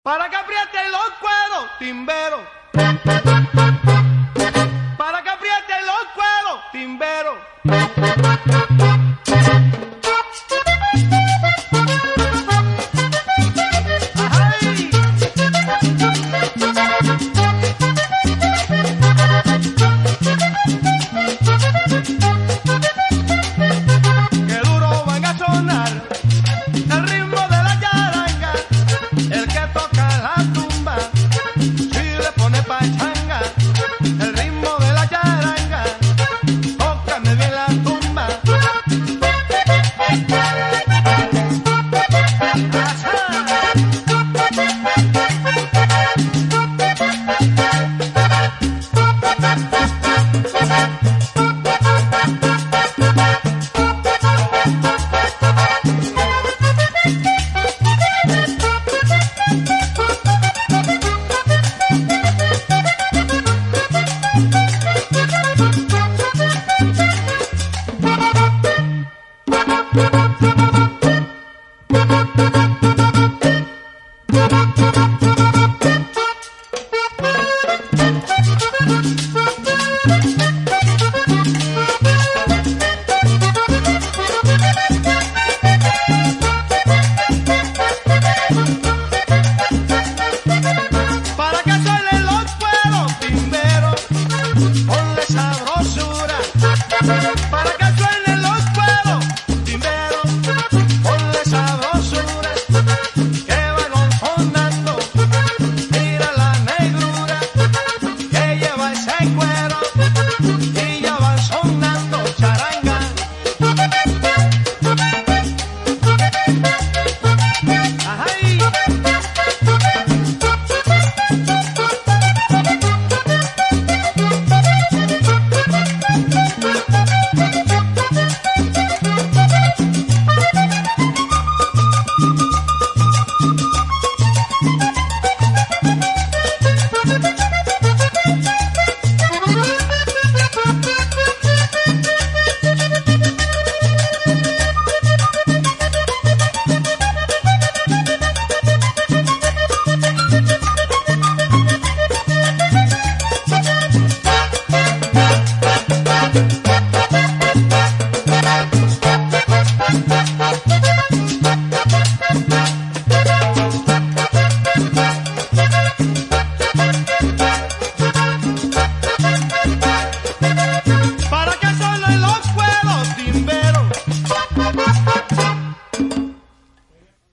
Para que aprieten los cueros, timbero. Para que aprieten los cueros, timbero. Qué duro van a sonar el ritmo de la charanga, el que toca la tumba, si le pone pachanga, el ritmo de la charanga, tócame bien la tumba. Thank you.